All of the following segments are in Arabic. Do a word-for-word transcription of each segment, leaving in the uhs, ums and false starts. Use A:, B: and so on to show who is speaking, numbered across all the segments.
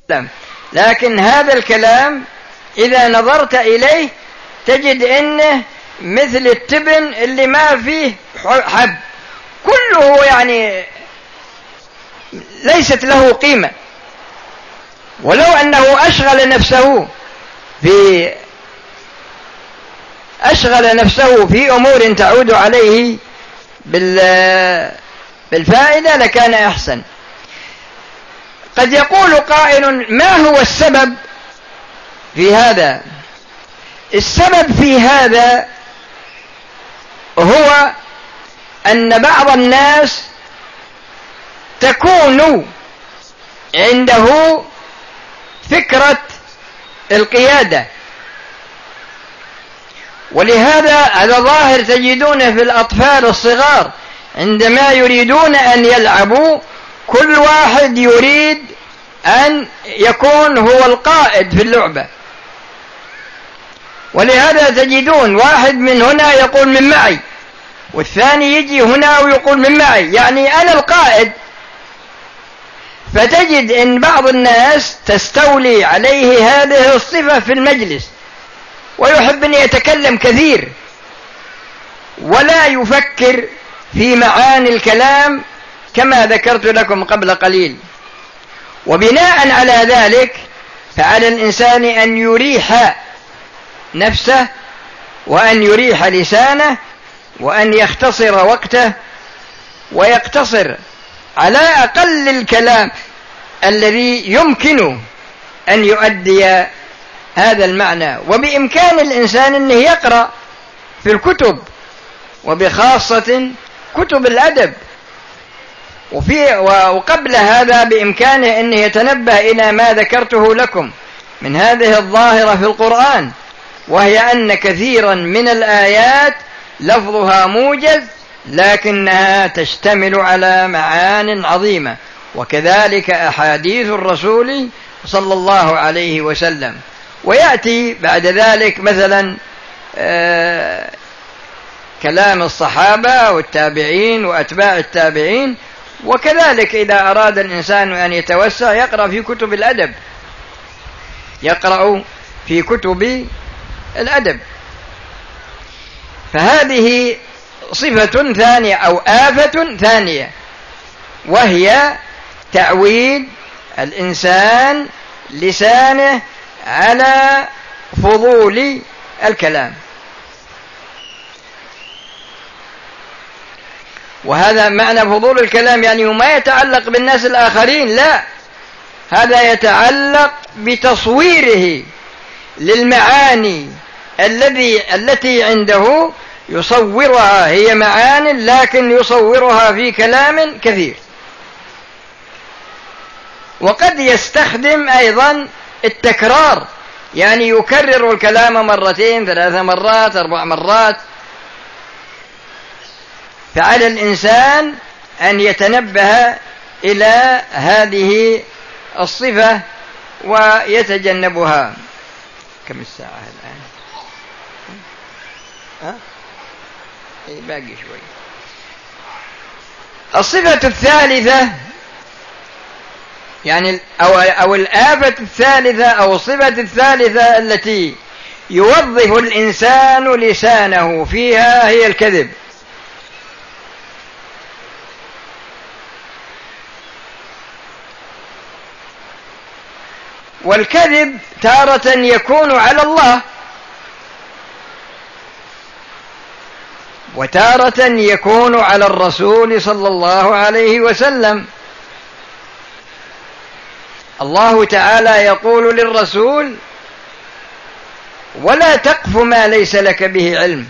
A: لكن هذا الكلام إذا نظرت إليه تجد إنه مثل التبن اللي ما فيه حب، كله يعني ليست له قيمة. ولو أنه أشغل نفسه في أشغل نفسه في أمور تعود عليه بالفائدة لكان أحسن. قد يقول قائل: ما هو السبب في هذا؟ السبب في هذا هو أن بعض الناس تكون عنده فكرة القيادة، ولهذا هذا ظاهر تجدونه في الأطفال الصغار عندما يريدون أن يلعبوا كل واحد يريد أن يكون هو القائد في اللعبة، ولهذا تجدون واحد من هنا يقول من معي، والثاني يجي هنا ويقول من معي، يعني أنا القائد. فتجد إن بعض الناس تستولي عليه هذه الصفة في المجلس، ويحب أن يتكلم كثير ولا يفكر في معاني الكلام كما ذكرت لكم قبل قليل. وبناء على ذلك فعلى الإنسان أن يريح نفسه وأن يريح لسانه وأن يختصر وقته ويقتصر على أقل الكلام الذي يمكن أن يؤدي هذا المعنى. وبإمكان الإنسان أنه يقرأ في الكتب، وبخاصة كتب الأدب، وفي وقبل هذا بإمكانه أنه يتنبه إلى ما ذكرته لكم من هذه الظاهرة في القرآن، وهي أن كثيرا من الآيات لفظها موجز لكنها تشتمل على معان عظيمة، وكذلك أحاديث الرسول صلى الله عليه وسلم. ويأتي بعد ذلك مثلا آه كلام الصحابة والتابعين وأتباع التابعين. وكذلك إذا أراد الإنسان أن يتوسع يقرأ في كتب الأدب، يقرأ في كتب الأدب. فهذه صفة ثانية أو آفة ثانية، وهي تعويد الإنسان لسانه على فضول الكلام. وهذا معنى فضول الكلام، يعني ما يتعلق بالناس الآخرين، لا، هذا يتعلق بتصويره للمعاني الذي التي عنده، يصورها هي معان لكن يصورها في كلام كثير. وقد يستخدم أيضا التكرار، يعني يكرر الكلام مرتين ثلاث مرات أربع مرات. فعلى الإنسان أن يتنبه إلى هذه الصفة ويتجنبها. كم الساعة الآن؟ ها؟ إيه باقي شوي. الصفة الثالثة يعني أو, أو الآفة الثالثة أو الصفة الثالثة التي يوظف الإنسان لسانه فيها هي الكذب. والكذب تارة يكون على الله، وتارة يكون على الرسول صلى الله عليه وسلم. الله تعالى يقول للرسول: ولا تقف ما ليس لك به علم،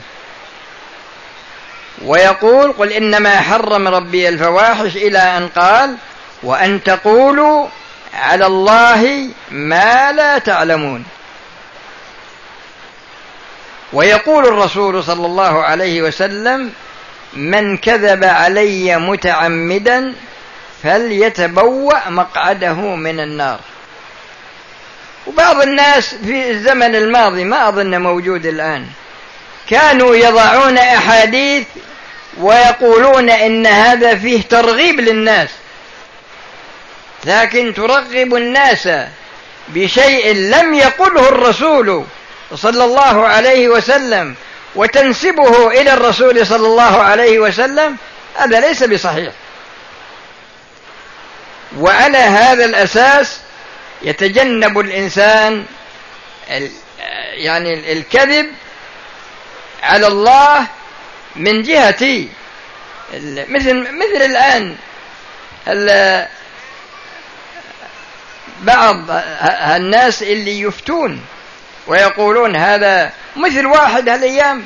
A: ويقول: قل إنما حرم ربي الفواحش، إلى أن قال: وأن تقولوا على الله ما لا تعلمون. ويقول الرسول صلى الله عليه وسلم: من كذب علي متعمدا فليتبوأ مقعده من النار. وبعض الناس في الزمن الماضي، ما أظن موجود الآن، كانوا يضعون أحاديث ويقولون إن هذا فيه ترغيب للناس، لكن ترغب الناس بشيء لم يقله الرسول صلى الله عليه وسلم وتنسبه إلى الرسول صلى الله عليه وسلم، هذا ليس بصحيح. وعلى هذا الأساس يتجنب الإنسان يعني الكذب على الله من جهة مثل مثل الآن بعض الناس اللي يفتون ويقولون هذا مثل واحد هالأيام،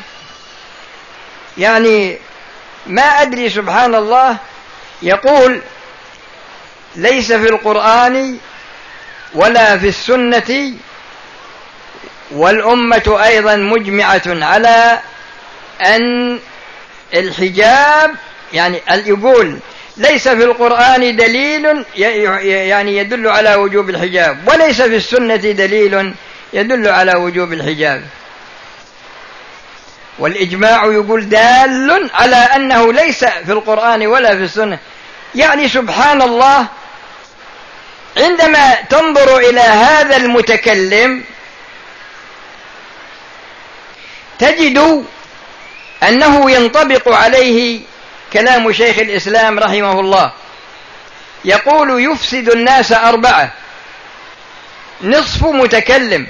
A: يعني ما أدري سبحان الله، يقول ليس في القرآن ولا في السنة والأمة أيضا مجمعة على أن الحجاب، يعني يقول ليس في القرآن دليل يعني يدل على وجوب الحجاب، وليس في السنة دليل يدل على وجوب الحجاب، والإجماع يقول دال على أنه ليس في القرآن ولا في السنة. يعني سبحان الله، عندما تنظر إلى هذا المتكلم تجد أنه ينطبق عليه كلام شيخ الإسلام رحمه الله، يقول يفسد الناس أربعة: نصف متكلم،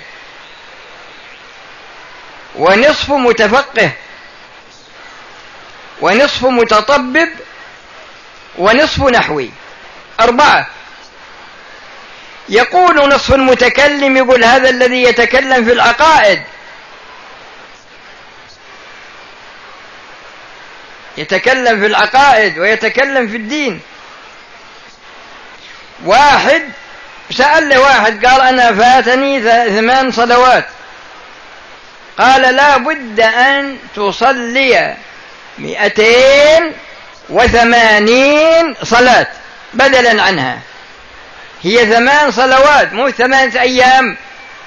A: ونصف متفقه، ونصف متطبب، ونصف نحوي. أربعة. يقول نصف المتكلم، يقول هذا الذي يتكلم في العقائد، يتكلم في العقائد ويتكلم في الدين. واحد سأل له واحد قال أنا فاتني ثمان صلوات، قال لا بد أن تصلي مئتين وثمانين صلاة بدلا عنها، هي ثمان صلوات مو ثمانية أيام،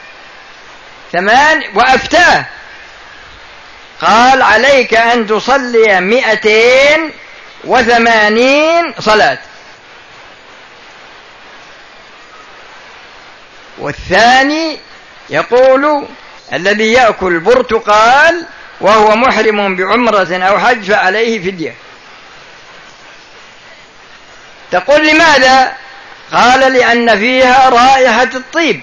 A: ثمان. وأفتاه قال عليك أن تصلي مئتين وثمانين صلاة. والثاني يقول الذي يأكل برتقال وهو محرم بعمرة أو حج فعليه فدية. تقول لماذا؟ قال لأن فيها رائحة الطيب.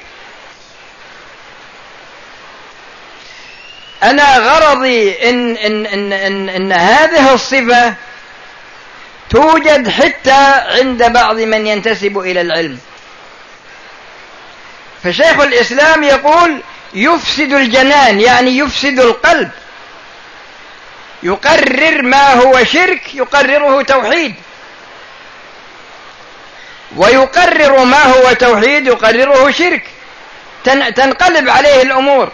A: أنا غرضي إن, إن, إن, إن, إن هذه الصفة توجد حتى عند بعض من ينتسب إلى العلم. فشيخ الإسلام يقول يفسد الجنان، يعني يفسد القلب، يقرر ما هو شرك يقرره توحيد، ويقرر ما هو توحيد يقرره شرك، تنقلب عليه الأمور.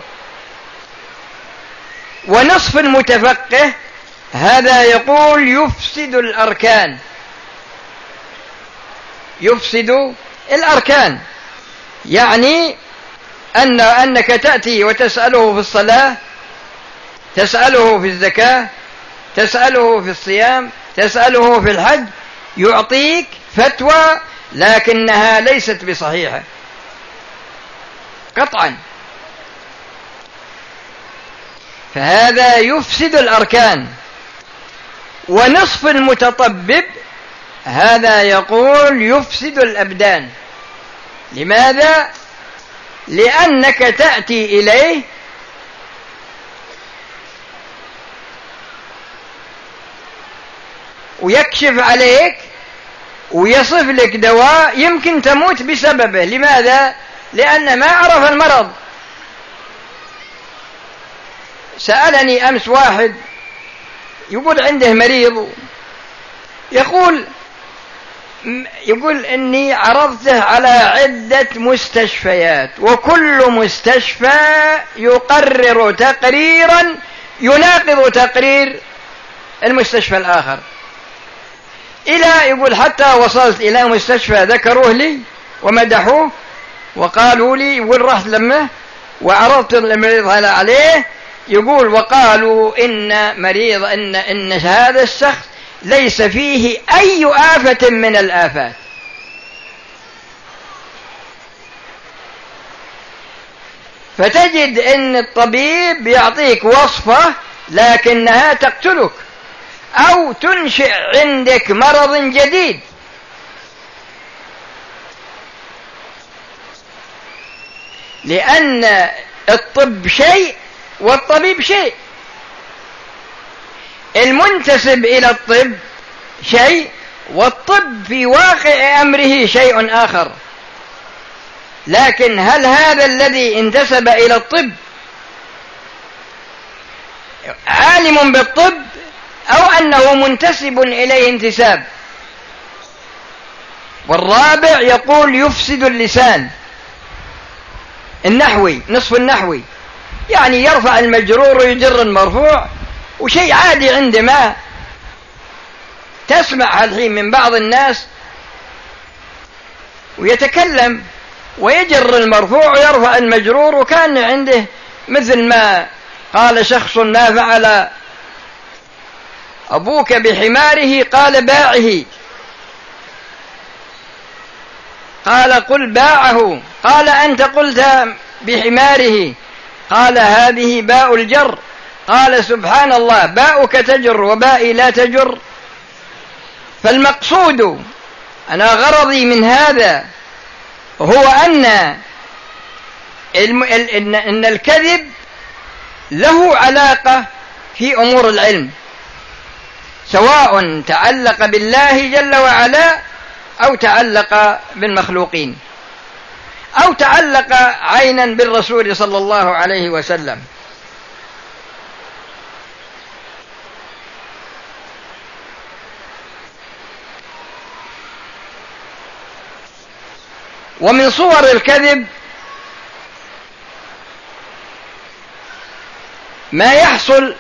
A: ونصف المتفقه هذا يقول يفسد الأركان، يفسد الأركان، يعني أن أنك تأتي وتسأله في الصلاة، تسأله في الزكاة، تسأله في الصيام، تسأله في الحج، يعطيك فتوى لكنها ليست بصحيحة قطعا. فهذا يفسد الأركان. ونصف المتطبب هذا يقول يفسد الأبدان. لماذا؟ لأنك تأتي إليه ويكشف عليك ويصف لك دواء يمكن تموت بسببه. لماذا؟ لأن ما عرف المرض. سألني أمس واحد يقول عنده مريض، يقول يقول إني عرضته على عدة مستشفيات وكل مستشفى يقرر تقريرا يناقض تقرير المستشفى الآخر، إلى يقول حتى وصلت إلى مستشفى ذكروه لي ومدحوه وقالوا لي، يقول رحت لمه وعرضت المريض هذا عليه، يقول وقالوا إن مريض إن إن هذا الشخص ليس فيه أي آفة من الآفات. فتجد ان الطبيب يعطيك وصفة لكنها تقتلك او تنشئ عندك مرض جديد. لأن الطب شيء والطبيب شيء، المنتسب إلى الطب شيء والطب في واقع أمره شيء آخر. لكن هل هذا الذي انتسب إلى الطب عالم بالطب أو أنه منتسب إليه انتساب؟ والرابع يقول يفسد اللسان، النحوي نصف النحوي، يعني يرفع المجرور ويجر المرفوع، وشيء عادي عندما تسمع الحين من بعض الناس ويتكلم ويجر المرفوع ويرفع المجرور، وكان عنده مثل ما قال شخص ما فعل أبوك بحماره قال باعه، قال قل باعه، قال أنت قلت بحماره، قال هذه باء الجر، قال سبحان الله باؤك تجر وبائي لا تجر. فالمقصود أنا غرضي من هذا هو أن إن الكذب له علاقة في أمور العلم، سواء تعلق بالله جل وعلا أو تعلق بالمخلوقين أو تعلق عينا بالرسول صلى الله عليه وسلم. ومن صور الكذب ما يحصل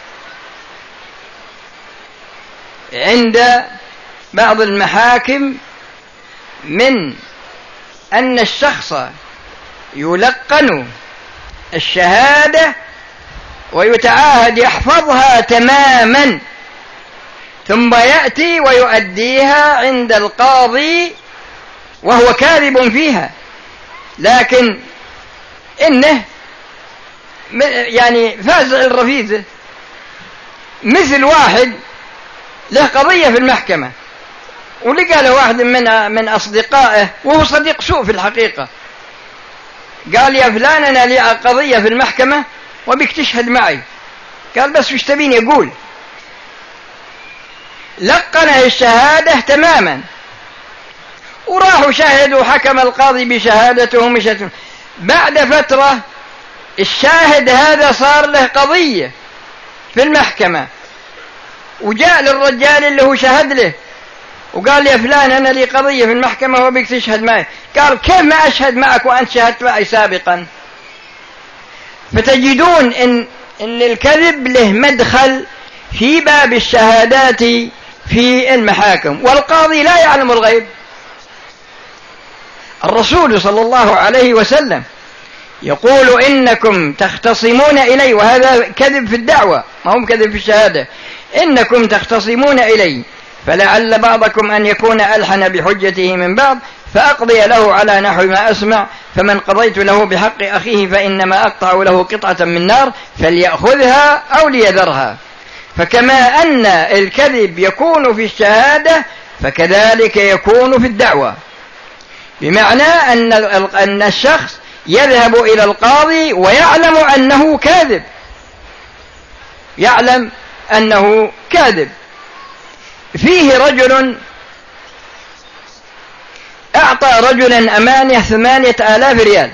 A: عند بعض المحاكم من أن الشخص يلقن الشهادة ويتعاهد يحفظها تماما، ثم يأتي ويؤديها عند القاضي وهو كاذب فيها، لكن إنه يعني فازع الرفيزة. مثل واحد له قضية في المحكمة ولقى له واحد من من أصدقائه وهو صديق سوء في الحقيقة، قال يا فلان أنا لي قضية في المحكمة وبك تشهد معي. قال بس وش تبين يقول؟ لقنه الشهادة تماما وراحوا شاهدوا وحكم القاضي بشهادته مشت. بعد فترة الشاهد هذا صار له قضية في المحكمة وجاء للرجال اللي هو شهد له وقال يا فلان أنا لي قضية في المحكمة وبك تشهد معي. قال كيف ما أشهد معك وأنت شهدت معي سابقا؟ فتجدون إن, إن الكذب له مدخل في باب الشهادات في المحاكم، والقاضي لا يعلم الغيب. الرسول صلى الله عليه وسلم يقول إنكم تختصمون إلي، وهذا كذب في الدعوة ما هو كذب في الشهادة، إنكم تختصمون إلي فلعل بعضكم أن يكون ألحن بحجته من بعض فأقضي له على نحو ما أسمع، فمن قضيت له بحق أخيه فإنما أقطع له قطعة من نار فليأخذها أو ليذرها. فكما أن الكذب يكون في الشهادة فكذلك يكون في الدعوة، بمعنى أن أن الشخص يذهب إلى القاضي ويعلم أنه كاذب، يعلم أنه كاذب. فيه رجل أعطى رجلا أمانة ثمانية آلاف ريال،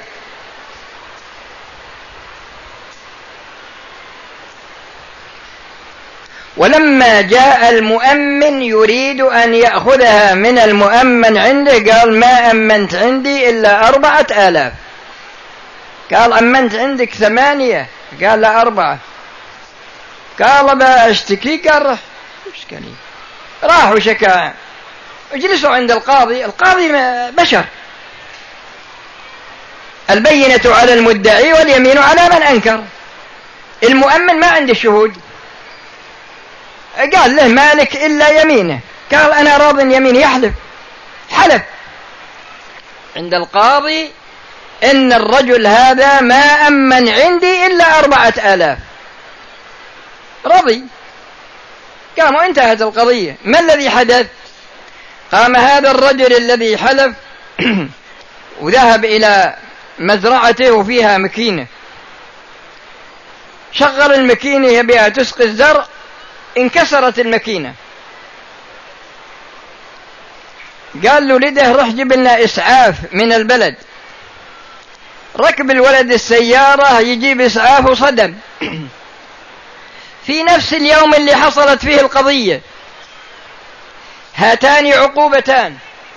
A: ولما جاء المؤمن يريد أن يأخذها من المؤمن عنده قال ما أمنت عندي إلا أربعة آلاف. قال أمنت عندك ثمانية؟ قال لا أربعة. قال بأشتكي؟ قال اشكالي. راحوا شكا اجلسوا عند القاضي، القاضي بشر، البينة على المدعي واليمين على من أنكر. المؤمن ما عنده شهود، قال له مالك إلا يمينه، قال أنا راض يمين، يحلف، حلف عند القاضي إن الرجل هذا ما أمن عندي إلا أربعة آلاف، رضي، قام وانتهت القضية. ما الذي حدث؟ قام هذا الرجل الذي حلف وذهب إلى مزرعته وفيها مكينة، شغل المكينة يبيها تسقي الزرع، انكسرت المكينة. قال له لده روح جيب لنا إسعاف من البلد. ركب الولد السيارة يجيب إسعاف وصدم في نفس اليوم اللي حصلت فيه القضية. هاتان عقوبتان،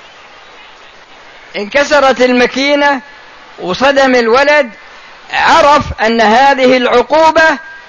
A: انكسرت المكينة وصدم الولد. عرف أن هذه العقوبة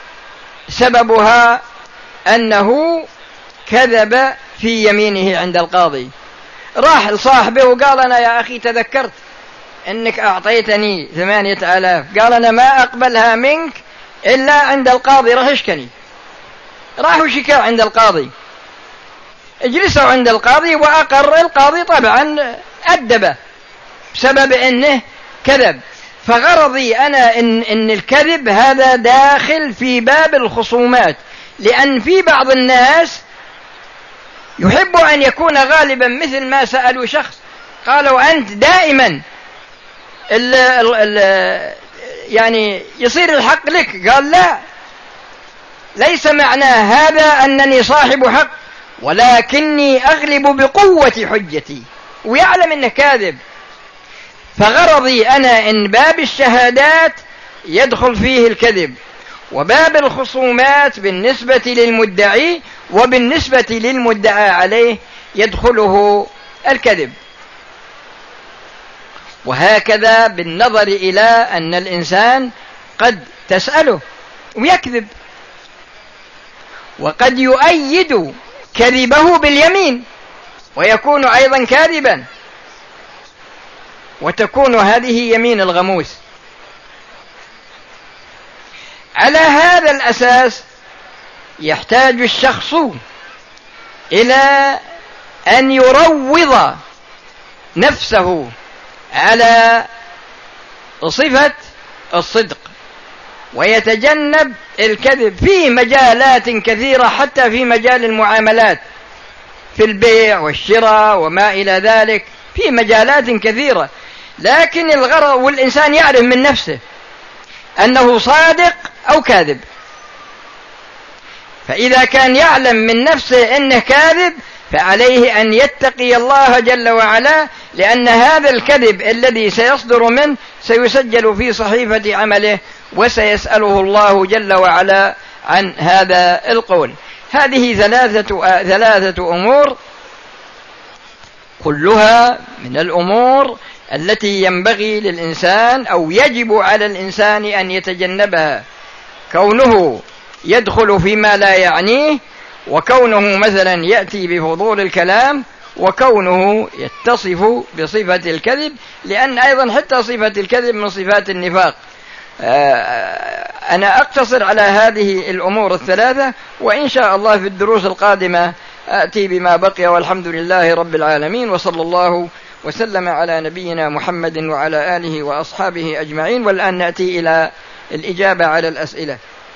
A: سببها أنه كذب في يمينه عند القاضي. راح لصاحبه وقال أنا يا أخي تذكرت أنك أعطيتني ثمانية آلاف، قال أنا ما أقبلها منك إلا عند القاضي، راح اشكني. راحوا شكا عند القاضي، اجلسوا عند القاضي وأقر القاضي طبعا أدبه بسبب أنه كذب. فغرضي أنا إن, إن الكذب هذا داخل في باب الخصومات، لأن في بعض الناس يحب أن يكون غالبا، مثل ما سألوا شخص قالوا أنت دائما ال ال ال يعني يصير الحق لك، قال لا، ليس معنى هذا أنني صاحب حق، ولكني أغلب بقوة حجتي، ويعلم أنه كاذب. فغرضي أنا إن باب الشهادات يدخل فيه الكذب، وباب الخصومات بالنسبة للمدعي وبالنسبة للمدعى عليه يدخله الكذب. وهكذا بالنظر إلى أن الإنسان قد تسأله ويكذب، وقد يؤيد كذبه باليمين ويكون أيضا كاذبا، وتكون هذه يمين الغموس. على هذا الأساس يحتاج الشخص إلى أن يروض نفسه على صفة الصدق، ويتجنب الكذب في مجالات كثيرة، حتى في مجال المعاملات في البيع والشراء وما إلى ذلك، في مجالات كثيرة. لكن الغرض والإنسان يعرف من نفسه أنه صادق أو كاذب، فإذا كان يعلم من نفسه أنه كاذب فعليه أن يتقي الله جل وعلا، لأن هذا الكذب الذي سيصدر منه سيسجل في صحيفة عمله، وسيسأله الله جل وعلا عن هذا القول. هذه ثلاثة, ثلاثة أمور كلها من الأمور التي ينبغي للإنسان أو يجب على الإنسان أن يتجنبها، كونه يدخل فيما لا يعنيه، وكونه مثلا يأتي بفضول الكلام، وكونه يتصف بصفة الكذب، لأن أيضا حتى صفة الكذب من صفات النفاق. أنا أقتصر على هذه الأمور الثلاثة، وإن شاء الله في الدروس القادمة أتي بما بقي، والحمد لله رب العالمين، وصلى الله وسلم على نبينا محمد وعلى آله وأصحابه أجمعين. والآن نأتي إلى الإجابة على الأسئلة.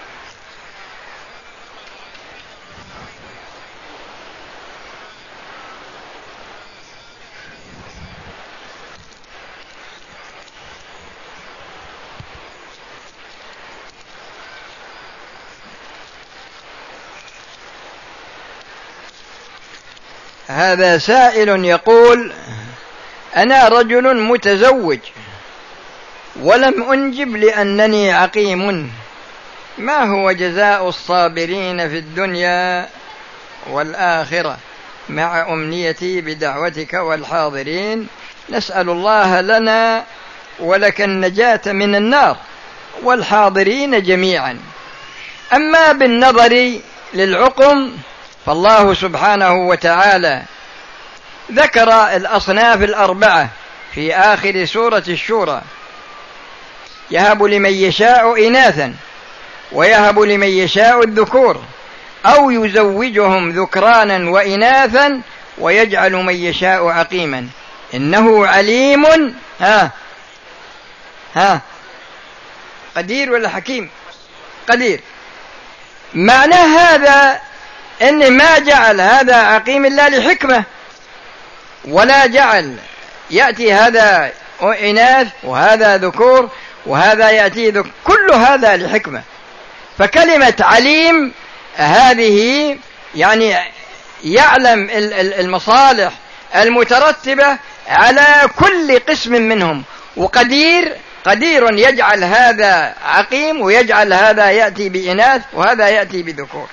A: هذا سائل يقول: أنا رجل متزوج ولم أنجب لأنني عقيم، ما هو جزاء الصابرين في الدنيا والآخرة مع أمنيتي بدعوتك والحاضرين؟ نسأل الله لنا ولك النجاة من النار والحاضرين جميعا. أما بالنظر للعقم فالله سبحانه وتعالى ذكر الأصناف الأربعة في آخر سورة الشورى: يهب لمن يشاء إناثا ويهب لمن يشاء الذكور أو يزوجهم ذكرانا وإناثا ويجعل من يشاء عقيما إنه عليم ها ها قدير ولا حكيم؟ قدير. معنى هذا إن ما جعل هذا عقيم إلا لحكمة، ولا جعل يأتي هذا إناث وهذا ذكور وهذا يأتي ذكور، كل هذا لحكمة. فكلمة عليم هذه يعني يعلم المصالح المترتبة على كل قسم منهم. وقدير قدير يجعل هذا عقيم ويجعل هذا يأتي بإناث وهذا يأتي بذكور.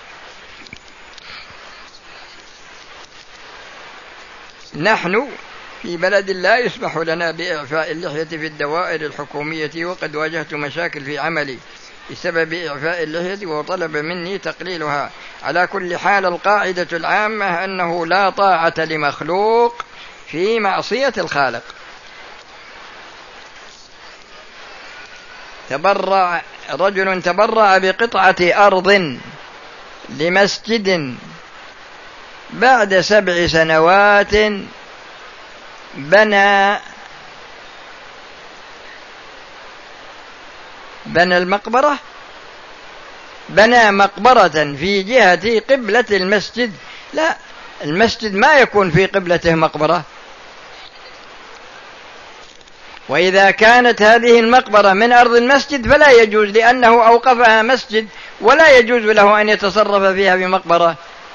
A: نحن في بلد لا يسمح لنا بإعفاء اللحية في الدوائر الحكومية، وقد واجهت مشاكل في عملي بسبب إعفاء اللحية وطلب مني تقليلها. على كل حال القاعدة العامة أنه لا طاعة لمخلوق في معصية الخالق. تبرع رجل تبرع بقطعة أرض لمسجد بعد سبع سنوات بنى بنى المقبرة بنى مقبرة في جهة قبلة المسجد. لا، المسجد ما يكون في قبلته مقبرة. وإذا كانت هذه المقبرة من أرض المسجد فلا يجوز، لأنه أوقفها مسجد ولا يجوز له أن يتصرف فيها بمقبرة.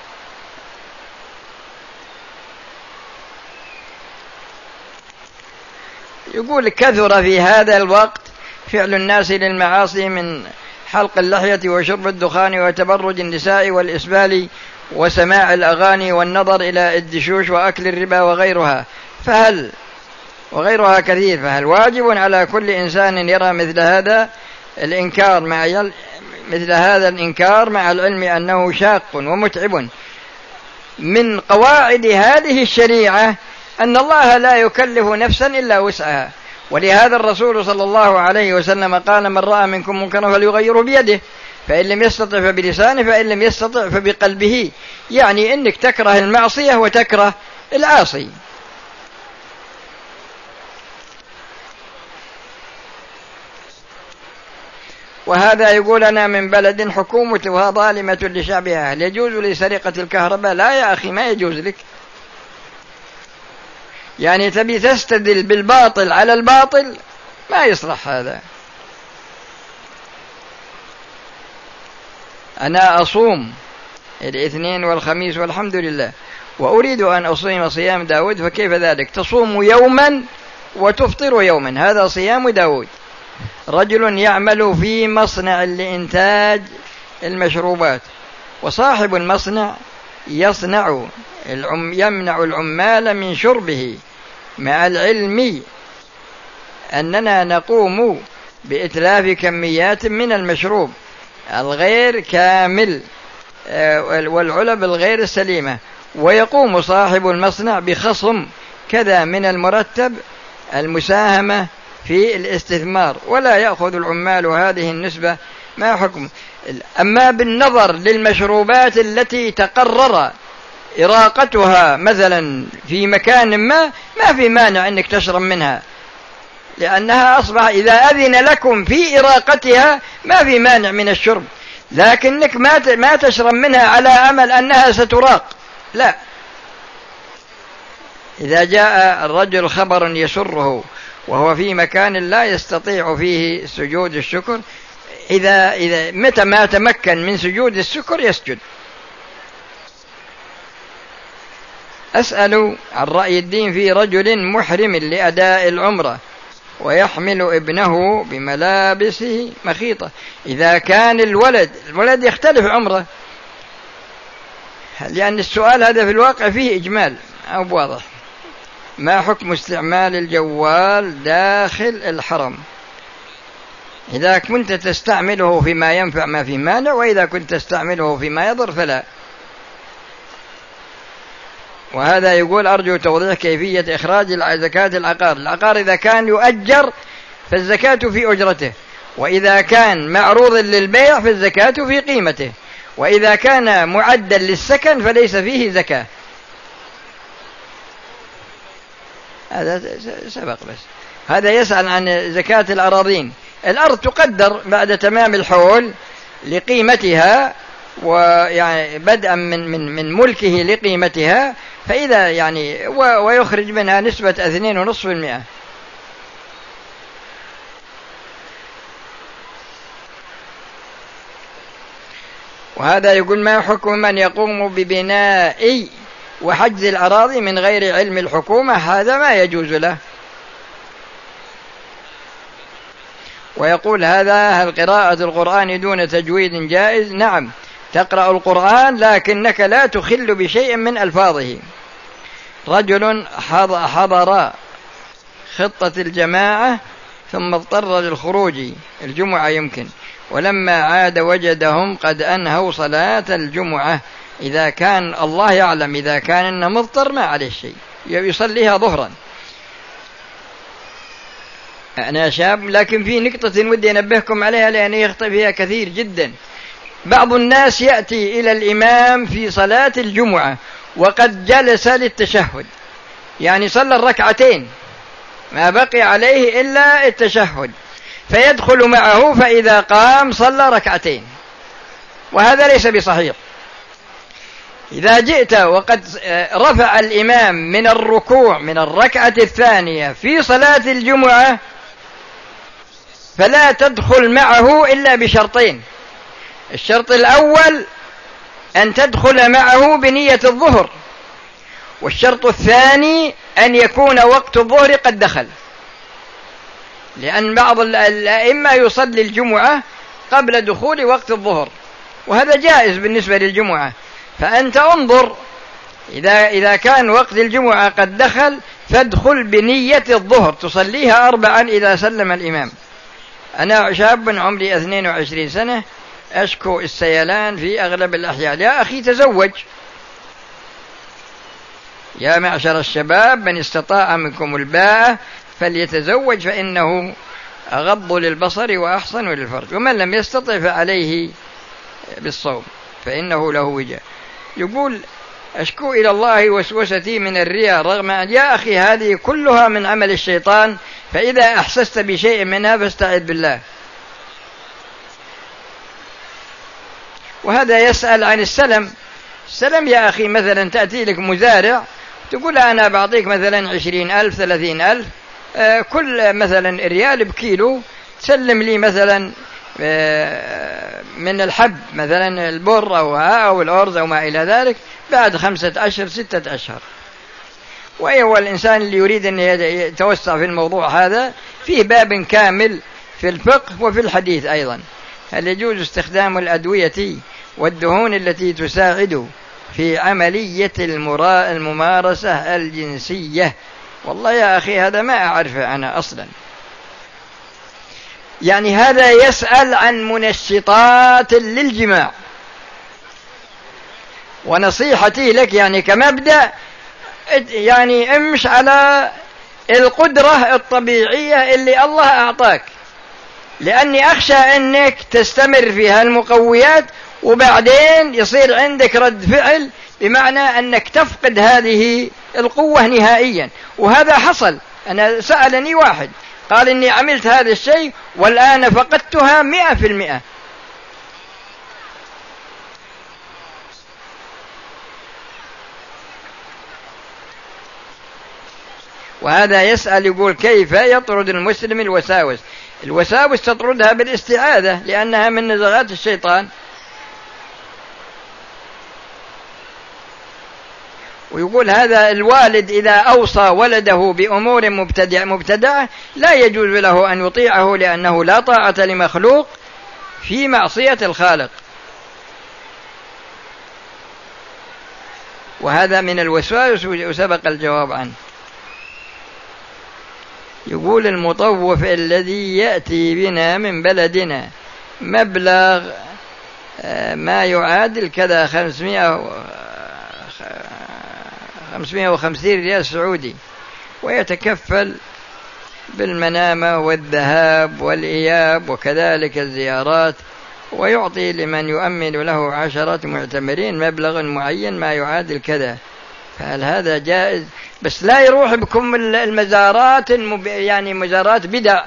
A: يقول كثر في هذا الوقت فعل الناس للمعاصي من حلق اللحية وشرب الدخان وتبرج النساء والإسبال وسماع الأغاني والنظر إلى الدشوش وأكل الربا وغيرها، فهل وغيرها كثير فهل واجب على كل إنسان يرى مثل هذا الإنكار مع يل... مثل هذا الإنكار مع العلم أنه شاق ومتعب؟ من قواعد هذه الشريعة أن الله لا يكلف نفسا إلا وسعها، ولهذا الرسول صلى الله عليه وسلم قال: من رأى منكم منكرا فليغيره بيده، فإن لم يستطع فبلسانه، فإن لم يستطع فبقلبه. يعني إنك تكره المعصية وتكره العاصي. وهذا يقول: أنا من بلد حكومتها ظالمة لشعبها، هل يجوز لي سرقة الكهرباء؟ لا يا أخي، ما يجوز لك. يعني تبي تستدل بالباطل على الباطل، ما يصلح هذا. أنا أصوم الاثنين والخميس والحمد لله، وأريد أن أصوم صيام داود، فكيف ذلك؟ تصوم يوما وتفطر يوما، هذا صيام داود. رجل يعمل في مصنع لإنتاج المشروبات، وصاحب المصنع يصنع العم يمنع العمال من شربه، مع العلم أننا نقوم بإتلاف كميات من المشروب الغير كامل والعلب الغير السليمة، ويقوم صاحب المصنع بخصم كذا من المرتب المساهمة في الاستثمار، ولا يأخذ العمال هذه النسبة. ما حكم؟ أما بالنظر للمشروبات التي تقرر إراقتها مثلا في مكان ما، ما في مانع أنك تشرب منها، لأنها أصبح إذا أذن لكم في إراقتها ما في مانع من الشرب، لكنك ما ما تشرب منها على أمل أنها ستراق. لا، إذا جاء الرجل خبر يسره وهو في مكان لا يستطيع فيه سجود الشكر، إذا إذا متى ما تمكن من سجود الشكر يسجد. أسأل عن رأي الدين في رجل محرم لأداء العمرة ويحمل ابنه بملابسه مخيطة. إذا كان الولد الولد يختلف عمره، لأن السؤال هذا في الواقع فيه إجمال أو واضح. ما حكم استعمال الجوال داخل الحرم؟ إذا كنت تستعمله فيما ينفع ما في مانع، وإذا كنت تستعمله فيما يضر فلا. وهذا يقول: أرجو توضيح كيفية إخراج زكاة العقار. العقار إذا كان يؤجر فالزكاة في أجرته، وإذا كان معروض للبيع فالزكاة في قيمته، وإذا كان معدا للسكن فليس فيه زكاة. هذا سبق بس. هذا يسأل عن زكاة الأراضين. الأرض تقدر بعد تمام الحول لقيمتها، ويعني بدءا من من من ملكه لقيمتها، فإذا يعني ويخرج منها نسبة اثنين ونصف بالمئة. وهذا يقول: ما حكم من يقوم ببناء وحجز الأراضي من غير علم الحكومة؟ هذا ما يجوز له. ويقول: هذا هل قراءة القرآن دون تجويد جائز؟ نعم، تقرأ القرآن لكنك لا تخل بشيء من ألفاظه. رجل حضر خطة الجماعة ثم اضطر للخروج الجمعة يمكن، ولما عاد وجدهم قد أنهوا صلاة الجمعة. إذا كان الله يعلم إذا كان إنه مضطر ما عليه شيء، يصليها ظهرا. أنا شاب، لكن في نقطة ودي أنبهكم عليها لأن يخطئ فيها كثير جدا. بعض الناس يأتي إلى الإمام في صلاة الجمعة وقد جلس للتشهد، يعني صلى الركعتين ما بقي عليه إلا التشهد، فيدخل معه، فإذا قام صلى ركعتين، وهذا ليس بصحيح. إذا جئت وقد رفع الإمام من الركوع من الركعة الثانية في صلاة الجمعة فلا تدخل معه إلا بشرطين. الشرط الأول أن تدخل معه بنية الظهر، والشرط الثاني أن يكون وقت الظهر قد دخل، لأن بعض الأئمة يصلي الجمعة قبل دخول وقت الظهر، وهذا جائز بالنسبة للجمعة. فأنت انظر، إذا إذا كان وقت الجمعة قد دخل فادخل بنية الظهر، تصليها أربعا إذا سلم الإمام. أنا شاب عمري اثنين وعشرين سنة، أشكو السيلان في أغلب الأحيان. يا أخي تزوج، يا معشر الشباب من استطاع منكم الباءة فليتزوج فإنه أغض للبصر وأحسن للفرج، ومن لم يستطع فعليه بالصوم فإنه له وجه. يقول: أشكو إلى الله وسوستي من الرياء، رغم أن يا أخي هذه كلها من عمل الشيطان، فإذا أحسست بشيء منها فاستعذ بالله. وهذا يسأل عن السلم. السلم يا أخي مثلا تأتي لك مزارع تقول: أنا بعطيك مثلا عشرين ألف ثلاثين ألف، آه كل مثلا ريال بكيلو، تسلم لي مثلا آه من الحب مثلا البر أو, أو الأرز أو ما إلى ذلك بعد خمسة أشهر ستة أشهر. وأيوة الإنسان اللي يريد أن يتوسع في الموضوع هذا فيه باب كامل في الفقه وفي الحديث أيضا. هل يجوز استخدام الأدوية والدهون التي تساعد في عملية الممارسة الجنسية؟ والله يا أخي هذا ما أعرفه أنا أصلا. يعني هذا يسأل عن منشطات للجماع، ونصيحتي لك يعني كمبدأ يعني امش على القدرة الطبيعية اللي الله أعطاك، لأني أخشى أنك تستمر في هالمقويات وبعدين يصير عندك رد فعل، بمعنى أنك تفقد هذه القوة نهائيا. وهذا حصل. أنا سألني واحد قال إني عملت هذا الشيء والآن فقدتها مئة في المئة. وهذا يسأل يقول: كيف يطرد المسلم الوساوس؟ الوساوس تطردها بالاستعاذة لأنها من نزغات الشيطان. ويقول هذا الوالد إذا أوصى ولده بأمور مبتدع مبتدعة لا يجوز له أن يطيعه، لأنه لا طاعة لمخلوق في معصية الخالق. وهذا من الوسواس وسبق الجواب عنه. يقول: المطوف الذي يأتي بنا من بلدنا مبلغ ما يعادل كذا خمسمائة وخمسين ريال سعودي، ويتكفل بالمنامة والذهاب والإياب وكذلك الزيارات، ويعطي لمن يؤمن له عشرة معتمرين مبلغ معين ما يعادل كذا، فهل هذا جائز؟ بس لا يروح بكم المزارات المب... يعني مزارات بدع.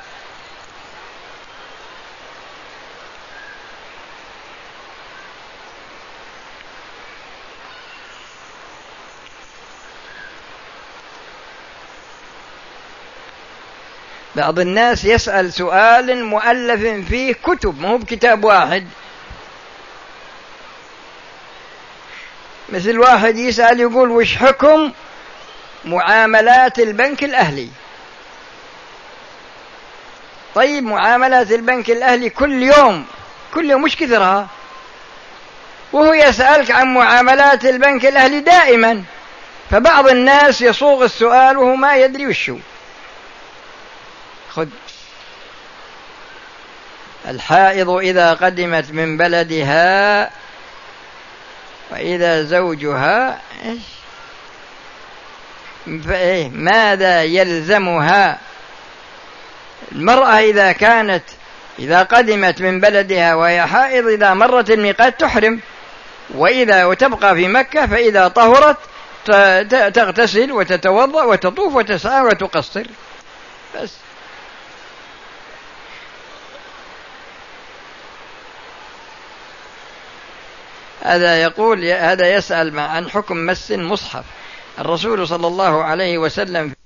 A: بعض الناس يسأل سؤال مؤلف فيه كتب، ما هو بكتاب واحد. مثل واحد يسأل يقول وش حكم معاملات البنك الأهلي؟ طيب معاملات البنك الأهلي كل يوم كل يوم مش كثرها، وهو يسألك عن معاملات البنك الأهلي دائما. فبعض الناس يصوغ السؤال وهو ما يدري وشو. خذ الحائض إذا قدمت من بلدها وإذا زوجها ماذا يلزمها؟ المرأة إذا كانت إذا قدمت من بلدها وهي حائض إذا مرت الميقات تحرم، وإذا وتبقى في مكة، فإذا طهرت تغتسل وتتوضأ وتطوف وتسعى وتقصر بس. هذا يقول هذا يسأل عن حكم مس المصحف. الرسول صلى الله عليه وسلم